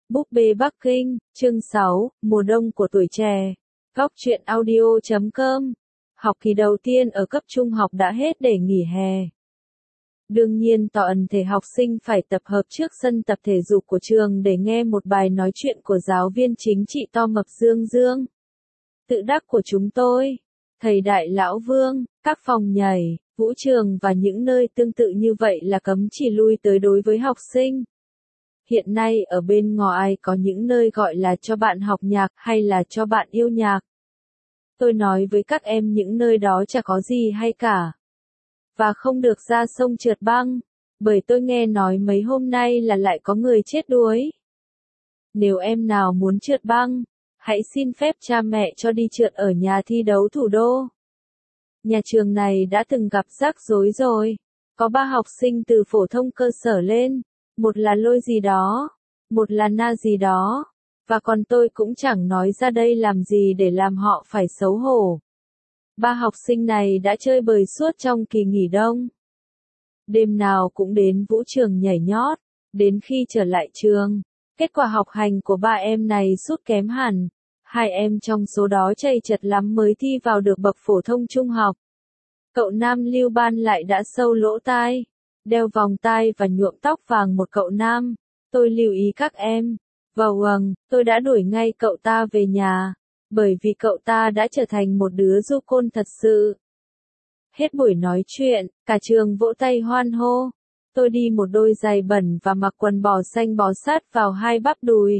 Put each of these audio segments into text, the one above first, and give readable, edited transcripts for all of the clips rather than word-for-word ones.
Búp bê Bắc Kinh, chương 6, mùa đông của tuổi trẻ. Góc truyện audio.com. Học kỳ đầu tiên ở cấp trung học đã hết để nghỉ hè. Đương nhiên toàn thể học sinh phải tập hợp trước sân tập thể dục của trường để nghe một bài nói chuyện của giáo viên chính trị to mập Dương Dương. Tự đắc của chúng tôi, thầy Đại Lão Vương, các phòng nhảy, vũ trường và những nơi tương tự như vậy là cấm chỉ lui tới đối với học sinh. Hiện nay ở bên ngoài có những nơi gọi là cho bạn học nhạc hay là cho bạn yêu nhạc. Tôi nói với các em những nơi đó chả có gì hay cả. Và không được ra sông trượt băng, bởi tôi nghe nói mấy hôm nay là lại có người chết đuối. Nếu em nào muốn trượt băng, hãy xin phép cha mẹ cho đi trượt ở nhà thi đấu thủ đô. Nhà trường này đã từng gặp rắc rối rồi. Có 3 học sinh từ phổ thông cơ sở lên. Một là Lôi gì đó, một là Na gì đó, và còn tôi cũng chẳng nói ra đây làm gì để làm họ phải xấu hổ. 3 học sinh này đã chơi bời suốt trong kỳ nghỉ đông. Đêm nào cũng đến vũ trường nhảy nhót, đến khi trở lại trường, kết quả học hành của 3 em này sút kém hẳn. 2 em trong số đó chầy chật lắm mới thi vào được bậc phổ thông trung học. Cậu nam Lưu Ban lại đã sâu lỗ tai, đeo vòng tai và nhuộm tóc vàng một cậu nam. Tôi lưu ý các em. Tôi đã đuổi ngay cậu ta về nhà, bởi vì cậu ta đã trở thành một đứa du côn thật sự. Hết buổi nói chuyện, cả trường vỗ tay hoan hô. Tôi đi một đôi giày bẩn và mặc quần bò xanh bó sát vào 2 bắp đùi.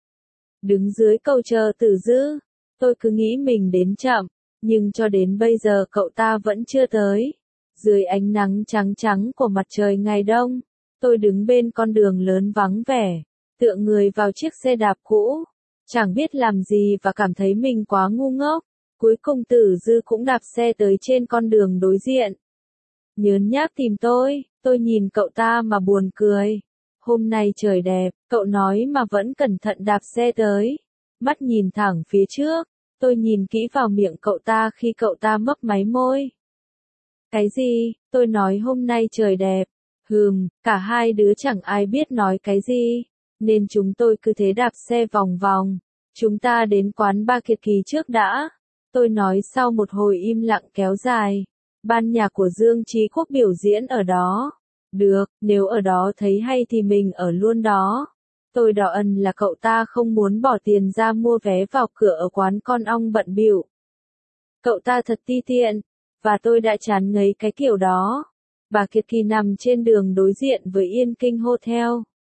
Đứng dưới cầu chờ Tử Dư, tôi cứ nghĩ mình đến chậm, nhưng cho đến bây giờ cậu ta vẫn chưa tới. Dưới ánh nắng trắng trắng của mặt trời ngày đông, tôi đứng bên con đường lớn vắng vẻ, tựa người vào chiếc xe đạp cũ, chẳng biết làm gì và cảm thấy mình quá ngu ngốc. Cuối cùng Tử Dư cũng đạp xe tới trên con đường đối diện. Nhớn nhác tìm tôi nhìn cậu ta mà buồn cười. Hôm nay trời đẹp, cậu nói mà vẫn cẩn thận đạp xe tới. Mắt nhìn thẳng phía trước, tôi nhìn kỹ vào miệng cậu ta khi cậu ta mấp máy môi. Cái gì? Tôi nói hôm nay trời đẹp. Cả hai đứa chẳng ai biết nói cái gì, nên chúng tôi cứ thế đạp xe vòng vòng. Chúng ta đến quán Ba Kiệt Kỳ trước đã. Tôi nói sau một hồi im lặng kéo dài. Ban nhạc của Dương Chí Quốc biểu diễn ở đó. Được, nếu ở đó thấy hay thì mình ở luôn đó. Tôi đỏ ẩn là cậu ta không muốn bỏ tiền ra mua vé vào cửa ở quán con ong bận bịu. Cậu ta thật ti tiện, và tôi đã chán ngấy cái kiểu đó. Bà Kiệt Kỳ nằm trên đường đối diện với Yên Kinh Hotel.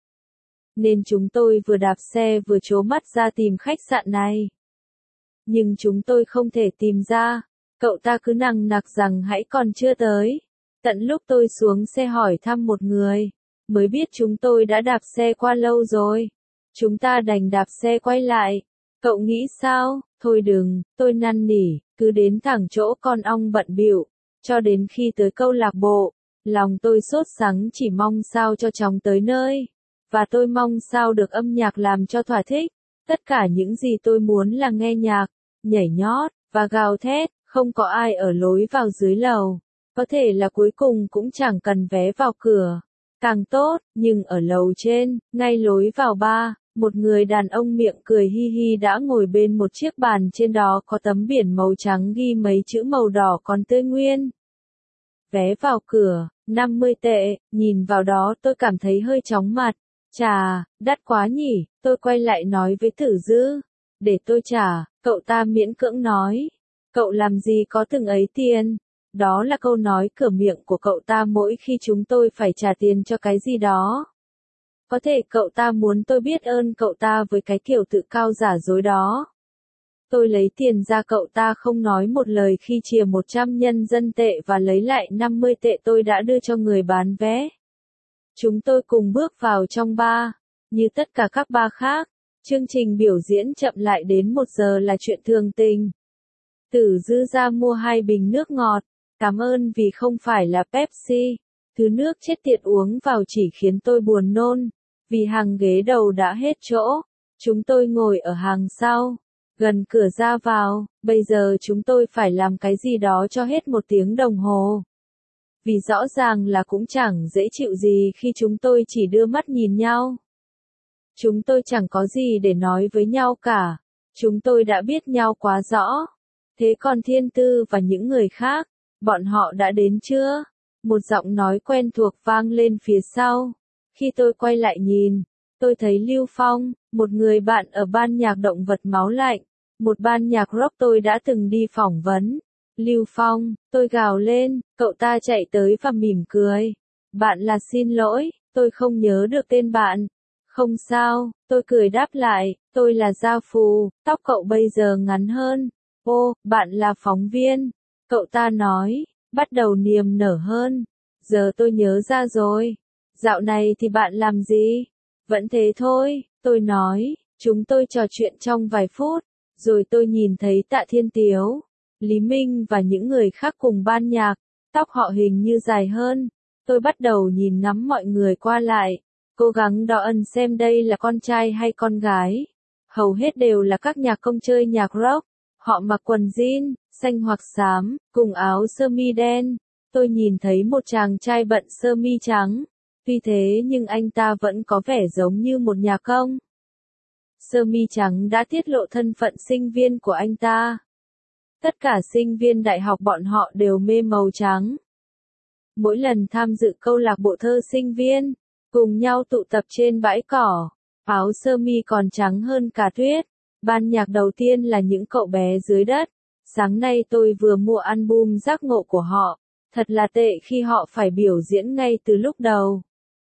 Nên chúng tôi vừa đạp xe vừa trố mắt ra tìm khách sạn này. Nhưng chúng tôi không thể tìm ra. Cậu ta cứ nằng nặc rằng hãy còn chưa tới. Tận lúc tôi xuống xe hỏi thăm một người, mới biết chúng tôi đã đạp xe qua lâu rồi. Chúng ta đành đạp xe quay lại. Cậu nghĩ sao? Thôi đừng, tôi năn nỉ, cứ đến thẳng chỗ con ong bận bịu. Cho đến khi tới câu lạc bộ, lòng tôi sốt sắng chỉ mong sao cho chóng tới nơi. Và tôi mong sao được âm nhạc làm cho thỏa thích. Tất cả những gì tôi muốn là nghe nhạc, nhảy nhót, và gào thét. Không có ai ở lối vào dưới lầu. Có thể là cuối cùng cũng chẳng cần vé vào cửa. Càng tốt, nhưng ở lầu trên, ngay lối vào bar, một người đàn ông miệng cười hi hi đã ngồi bên một chiếc bàn, trên đó có tấm biển màu trắng ghi mấy chữ màu đỏ còn tươi nguyên. Vé vào cửa, 50 tệ, nhìn vào đó tôi cảm thấy hơi chóng mặt. Chà, đắt quá nhỉ, tôi quay lại nói với Tử Dư. Để tôi trả, cậu ta miễn cưỡng nói. Cậu làm gì có từng ấy tiền? Đó là câu nói cửa miệng của cậu ta mỗi khi chúng tôi phải trả tiền cho cái gì đó. Có thể cậu ta muốn tôi biết ơn cậu ta với cái kiểu tự cao giả dối đó. Tôi lấy tiền ra, cậu ta không nói một lời khi chìa 100 nhân dân tệ và lấy lại 50 tệ tôi đã đưa cho người bán vé. Chúng tôi cùng bước vào trong bar. Như tất cả các bar khác, chương trình biểu diễn chậm lại đến 1 giờ là chuyện thường tình. Tử Dư ra mua 2 bình nước ngọt. Cảm ơn vì không phải là Pepsi. Thứ nước chết tiệt uống vào chỉ khiến tôi buồn nôn. Vì hàng ghế đầu đã hết chỗ. Chúng tôi ngồi ở hàng sau, gần cửa ra vào. Bây giờ chúng tôi phải làm cái gì đó cho hết 1 tiếng đồng hồ. Vì rõ ràng là cũng chẳng dễ chịu gì khi chúng tôi chỉ đưa mắt nhìn nhau. Chúng tôi chẳng có gì để nói với nhau cả. Chúng tôi đã biết nhau quá rõ. Thế còn Thiên Tư và những người khác, bọn họ đã đến chưa? Một giọng nói quen thuộc vang lên phía sau. Khi tôi quay lại nhìn, tôi thấy Lưu Phong, một người bạn ở ban nhạc động vật máu lạnh, một ban nhạc rock tôi đã từng đi phỏng vấn. Lưu Phong, tôi gào lên, cậu ta chạy tới và mỉm cười. Bạn là xin lỗi, tôi không nhớ được tên bạn. Không sao, tôi cười đáp lại, tôi là Gia Phù, tóc cậu bây giờ ngắn hơn. Ô, bạn là phóng viên. Cậu ta nói, bắt đầu niềm nở hơn. Giờ tôi nhớ ra rồi. Dạo này thì bạn làm gì? Vẫn thế thôi, tôi nói, chúng tôi trò chuyện trong vài phút, rồi tôi nhìn thấy Tạ Thiên Tiếu, Lý Minh và những người khác cùng ban nhạc, tóc họ hình như dài hơn. Tôi bắt đầu nhìn ngắm mọi người qua lại, cố gắng đo ân xem đây là con trai hay con gái. Hầu hết đều là các nhạc công chơi nhạc rock, họ mặc quần jean, xanh hoặc xám, cùng áo sơ mi đen. Tôi nhìn thấy một chàng trai bận sơ mi trắng. Tuy thế nhưng anh ta vẫn có vẻ giống như một nhà công. Sơ mi trắng đã tiết lộ thân phận sinh viên của anh ta. Tất cả sinh viên đại học bọn họ đều mê màu trắng. Mỗi lần tham dự câu lạc bộ thơ sinh viên, cùng nhau tụ tập trên bãi cỏ, áo sơ mi còn trắng hơn cả tuyết. Ban nhạc đầu tiên là những cậu bé dưới đất. Sáng nay tôi vừa mua album giác ngộ của họ. Thật là tệ khi họ phải biểu diễn ngay từ lúc đầu.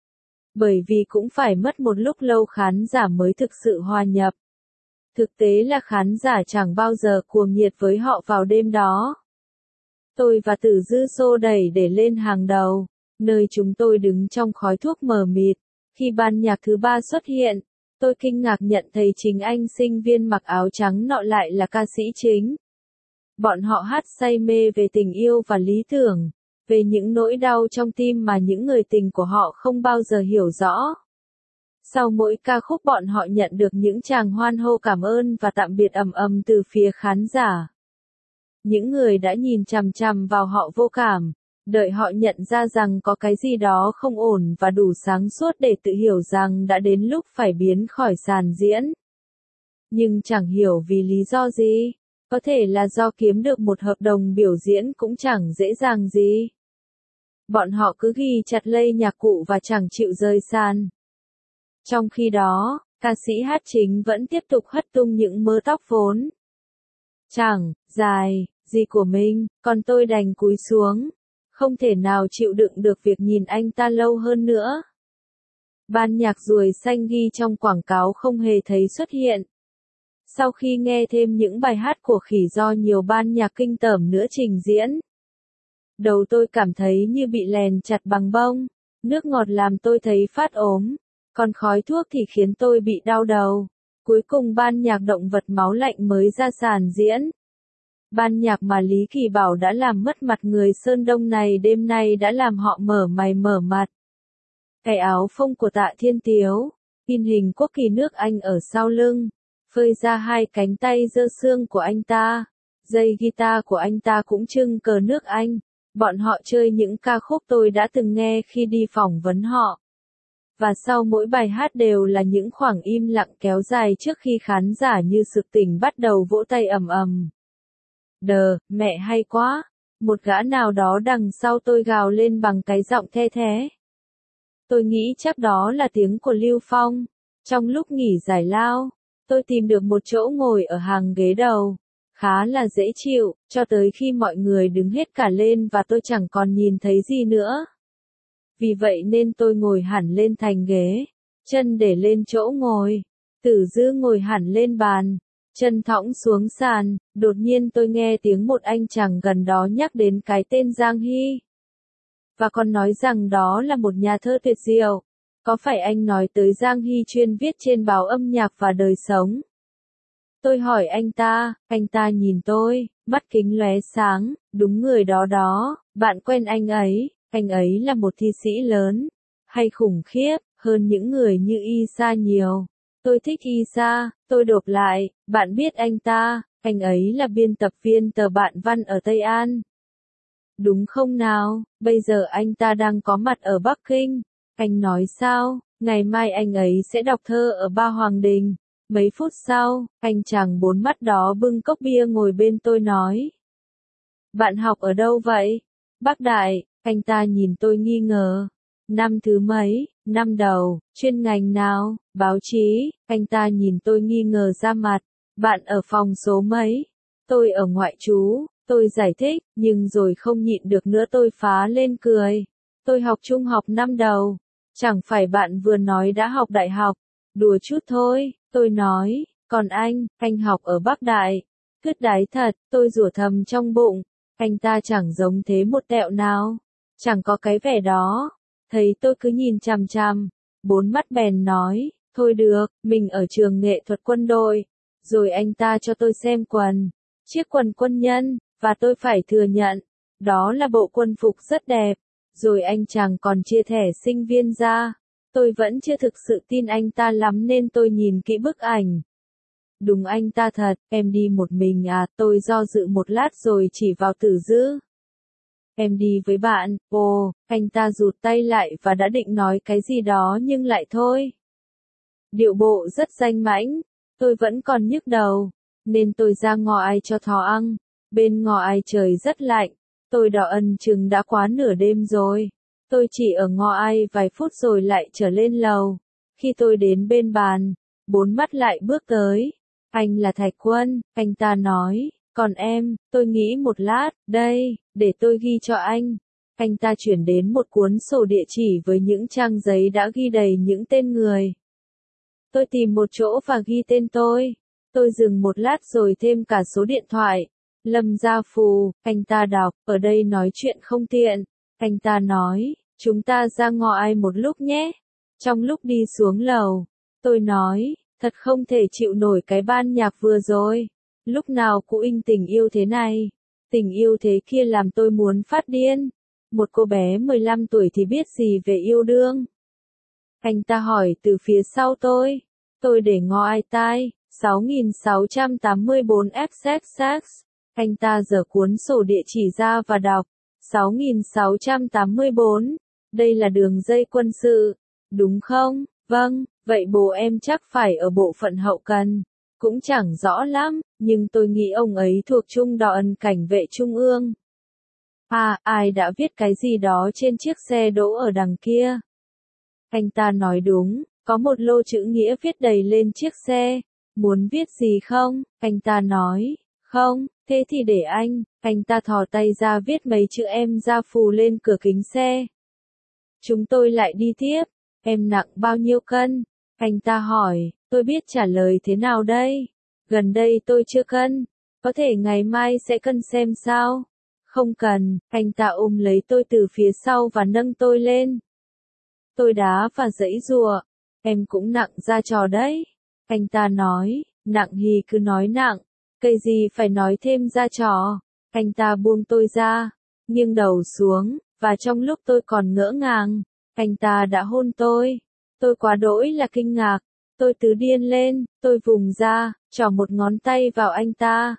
Bởi vì cũng phải mất một lúc lâu khán giả mới thực sự hòa nhập. Thực tế là khán giả chẳng bao giờ cuồng nhiệt với họ vào đêm đó. Tôi và Tử Dư xô đẩy để lên hàng đầu, nơi chúng tôi đứng trong khói thuốc mờ mịt. Khi ban nhạc thứ ba xuất hiện, tôi kinh ngạc nhận thấy chính anh sinh viên mặc áo trắng nọ lại là ca sĩ chính. Bọn họ hát say mê về tình yêu và lý tưởng, về những nỗi đau trong tim mà những người tình của họ không bao giờ hiểu rõ. Sau mỗi ca khúc bọn họ nhận được những tràng hoan hô cảm ơn và tạm biệt ầm ầm từ phía khán giả. Những người đã nhìn chằm chằm vào họ vô cảm, đợi họ nhận ra rằng có cái gì đó không ổn và đủ sáng suốt để tự hiểu rằng đã đến lúc phải biến khỏi sàn diễn. Nhưng chẳng hiểu vì lý do gì, có thể là do kiếm được một hợp đồng biểu diễn cũng chẳng dễ dàng gì. Bọn họ cứ ghi chặt lây nhạc cụ và chẳng chịu rời sàn. Trong khi đó, ca sĩ hát chính vẫn tiếp tục hất tung những mớ tóc vốn chẳng dài gì của mình, còn tôi đành cúi xuống, không thể nào chịu đựng được việc nhìn anh ta lâu hơn nữa. Ban nhạc ruồi xanh ghi trong quảng cáo không hề thấy xuất hiện. Sau khi nghe thêm những bài hát của Khỉ do nhiều ban nhạc kinh tởm nữa trình diễn, đầu tôi cảm thấy như bị lèn chặt bằng bông, nước ngọt làm tôi thấy phát ốm, còn khói thuốc thì khiến tôi bị đau đầu. Cuối cùng ban nhạc động vật máu lạnh mới ra sàn diễn. Ban nhạc mà Lý Kỳ Bảo đã làm mất mặt người Sơn Đông này đêm nay đã làm họ mở mày mở mặt. Cái áo phông của Tạ Thiên Tiếu, in hình quốc kỳ nước Anh ở sau lưng, phơi ra hai cánh tay dơ xương của anh ta. Dây guitar của anh ta cũng trưng cờ nước Anh. Bọn họ chơi những ca khúc tôi đã từng nghe khi đi phỏng vấn họ. Và sau mỗi bài hát đều là những khoảng im lặng kéo dài trước khi khán giả như sực tỉnh bắt đầu vỗ tay ầm ầm. Mẹ hay quá! Một gã nào đó đằng sau tôi gào lên bằng cái giọng the thé. Tôi nghĩ chắc đó là tiếng của Lưu Phong. Trong lúc nghỉ giải lao, tôi tìm được một chỗ ngồi ở hàng ghế đầu. Khá là dễ chịu, cho tới khi mọi người đứng hết cả lên và tôi chẳng còn nhìn thấy gì nữa. Vì vậy nên tôi ngồi hẳn lên thành ghế, chân để lên chỗ ngồi. Tử Dư ngồi hẳn lên bàn, chân thõng xuống sàn. Đột nhiên tôi nghe tiếng một anh chàng gần đó nhắc đến cái tên Giang Hy. Và còn nói rằng đó là một nhà thơ tuyệt diệu. Có phải anh nói tới Giang Hy chuyên viết trên báo Âm nhạc và Đời sống? Tôi hỏi anh ta nhìn tôi, mắt kính lóe sáng, đúng người đó đó, bạn quen anh ấy là một thi sĩ lớn, hay khủng khiếp, hơn những người như Isa nhiều. Tôi thích Isa, tôi đột lại, bạn biết anh ấy là biên tập viên tờ Bạn Văn ở Tây An. Đúng không nào, bây giờ anh ta đang có mặt ở Bắc Kinh. Anh nói sao, ngày mai anh ấy sẽ đọc thơ ở Ba Hoàng Đình. Mấy phút sau, anh chàng bốn mắt đó bưng cốc bia ngồi bên tôi nói. Bạn học ở đâu vậy? Bắc Đại, anh ta nhìn tôi nghi ngờ. Năm thứ mấy? Năm đầu, chuyên ngành nào? Báo chí, anh ta nhìn tôi nghi ngờ ra mặt. Bạn ở phòng số mấy? Tôi ở ngoại trú, tôi giải thích, nhưng rồi không nhịn được nữa tôi phá lên cười. Tôi học trung học năm đầu. Chẳng phải bạn vừa nói đã học đại học? Đùa chút thôi, tôi nói, còn anh học ở Bắc Đại. Cứt đái thật, tôi rủa thầm trong bụng. Anh ta chẳng giống thế một tẹo nào. Chẳng có cái vẻ đó. Thấy tôi cứ nhìn chằm chằm. Bốn mắt bèn nói, thôi được, mình ở trường nghệ thuật quân đội. Rồi anh ta cho tôi xem quần. Chiếc quần quân nhân, và tôi phải thừa nhận. Đó là bộ quân phục rất đẹp. Rồi anh chàng còn chia thẻ sinh viên ra. Tôi vẫn chưa thực sự tin anh ta lắm nên tôi nhìn kỹ bức ảnh. Đúng anh ta thật, em đi một mình à, tôi do dự một lát rồi chỉ vào Tử Dư. Em đi với bạn, ồ, anh ta rụt tay lại và đã định nói cái gì đó nhưng lại thôi. Điệu bộ rất danh mãnh, tôi vẫn còn nhức đầu, nên tôi ra ngõ ai cho thỏ ăn. Bên ngõ ai trời rất lạnh, tôi đỏ ân chừng đã quá nửa đêm rồi. Tôi chỉ ở ngõ ai vài phút rồi lại trở lên lầu. Khi tôi đến bên bàn, bốn mắt lại bước tới. Anh là Thạch Quân, anh ta nói, còn em, tôi nghĩ một lát, đây, để tôi ghi cho anh. Anh ta chuyển đến một cuốn sổ địa chỉ với những trang giấy đã ghi đầy những tên người. Tôi tìm một chỗ và ghi tên tôi. Tôi dừng một lát rồi thêm cả số điện thoại. Lâm Gia Phù, anh ta đọc, ở đây nói chuyện không tiện. Anh ta nói, chúng ta ra ngõ ai một lúc nhé. Trong lúc đi xuống lầu, tôi nói, thật không thể chịu nổi cái ban nhạc vừa rồi. Lúc nào cũng in tình yêu thế này. Tình yêu thế kia làm tôi muốn phát điên. Một cô bé 15 tuổi thì biết gì về yêu đương. Anh ta hỏi từ phía sau tôi. Tôi để ngó ai tai. 6684 XXX. Anh ta giở cuốn sổ địa chỉ ra và đọc. 6684. Đây là đường dây quân sự. Đúng không? Vâng, vậy bố em chắc phải ở bộ phận hậu cần. Cũng chẳng rõ lắm, nhưng tôi nghĩ ông ấy thuộc Trung đoàn Cảnh vệ Trung ương. À, ai đã viết cái gì đó trên chiếc xe đỗ ở đằng kia? Anh ta nói đúng, có một lô chữ nghĩa viết đầy lên chiếc xe. Muốn viết gì không? Anh ta nói, không, thế thì để anh ta thò tay ra viết mấy chữ em Gia Phù lên cửa kính xe. Chúng tôi lại đi tiếp, em nặng bao nhiêu cân? Anh ta hỏi, tôi biết trả lời thế nào đây? Gần đây tôi chưa cân, có thể ngày mai sẽ cân xem sao? Không cần, anh ta ôm lấy tôi từ phía sau và nâng tôi lên. Tôi đá và giãy giụa, em cũng nặng ra trò đấy. Anh ta nói, nặng thì cứ nói nặng, cây gì phải nói thêm ra trò. Anh ta buông tôi ra, nghiêng đầu xuống, và trong lúc tôi còn ngỡ ngàng, anh ta đã hôn tôi. Tôi quá đỗi là kinh ngạc, tôi tứ điên lên, tôi vùng ra, trỏ một ngón tay vào anh ta.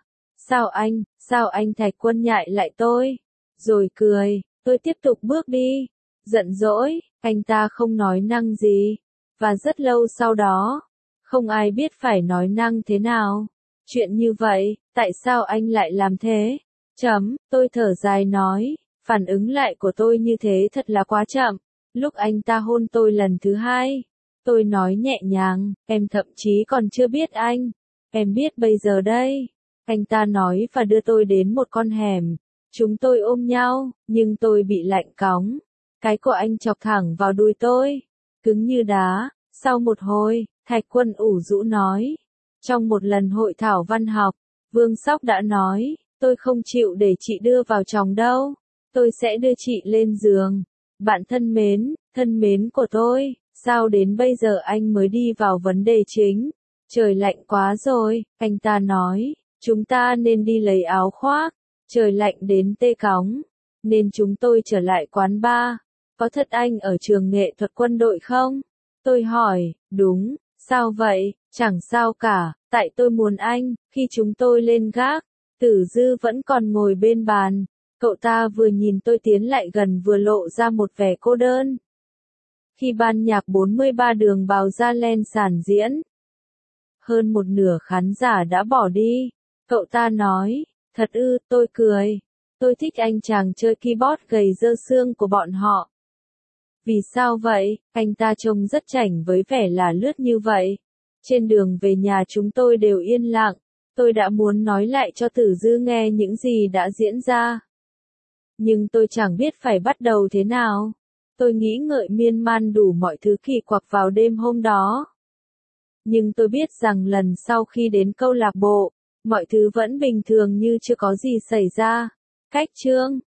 Sao anh Thạch Quân nhại lại tôi? Rồi cười, tôi tiếp tục bước đi. Giận dỗi, anh ta không nói năng gì. Và rất lâu sau đó, không ai biết phải nói năng thế nào. Chuyện như vậy, tại sao anh lại làm thế? Tôi thở dài nói, phản ứng lại của tôi như thế thật là quá chậm. Lúc anh ta hôn tôi lần thứ hai, tôi nói nhẹ nhàng, em thậm chí còn chưa biết anh. Em biết bây giờ đây. Anh ta nói và đưa tôi đến một con hẻm. Chúng tôi ôm nhau, nhưng tôi bị lạnh cóng. Cái của anh chọc thẳng vào đùi tôi, cứng như đá. Sau một hồi, Thạch Quân ủ rũ nói. Trong một lần hội thảo văn học, Vương Sóc đã nói, tôi không chịu để chị đưa vào chồng đâu. Tôi sẽ đưa chị lên giường. Bạn thân mến của tôi, sao đến bây giờ anh mới đi vào vấn đề chính? Trời lạnh quá rồi, anh ta nói, chúng ta nên đi lấy áo khoác. Trời lạnh đến tê cóng, nên chúng tôi trở lại quán bar. Có thật anh ở trường nghệ thuật quân đội không? Tôi hỏi, đúng, sao vậy? Chẳng sao cả, tại tôi muốn anh. Khi chúng tôi lên gác, Tử Dư vẫn còn ngồi bên bàn. Cậu ta vừa nhìn tôi tiến lại gần vừa lộ ra một vẻ cô đơn. Khi ban nhạc 43 đường bào ra lên sàn diễn, hơn một nửa khán giả đã bỏ đi. Cậu ta nói, thật ư, tôi cười. Tôi thích anh chàng chơi keyboard gầy dơ xương của bọn họ. Vì sao vậy? Anh ta trông rất chảnh với vẻ là lướt như vậy. Trên đường về nhà chúng tôi đều yên lặng. Tôi đã muốn nói lại cho Tử Dư nghe những gì đã diễn ra. Nhưng tôi chẳng biết phải bắt đầu thế nào. Tôi nghĩ ngợi miên man đủ mọi thứ kỳ quặc vào đêm hôm đó. Nhưng tôi biết rằng lần sau khi đến câu lạc bộ, mọi thứ vẫn bình thường như chưa có gì xảy ra. Cách chương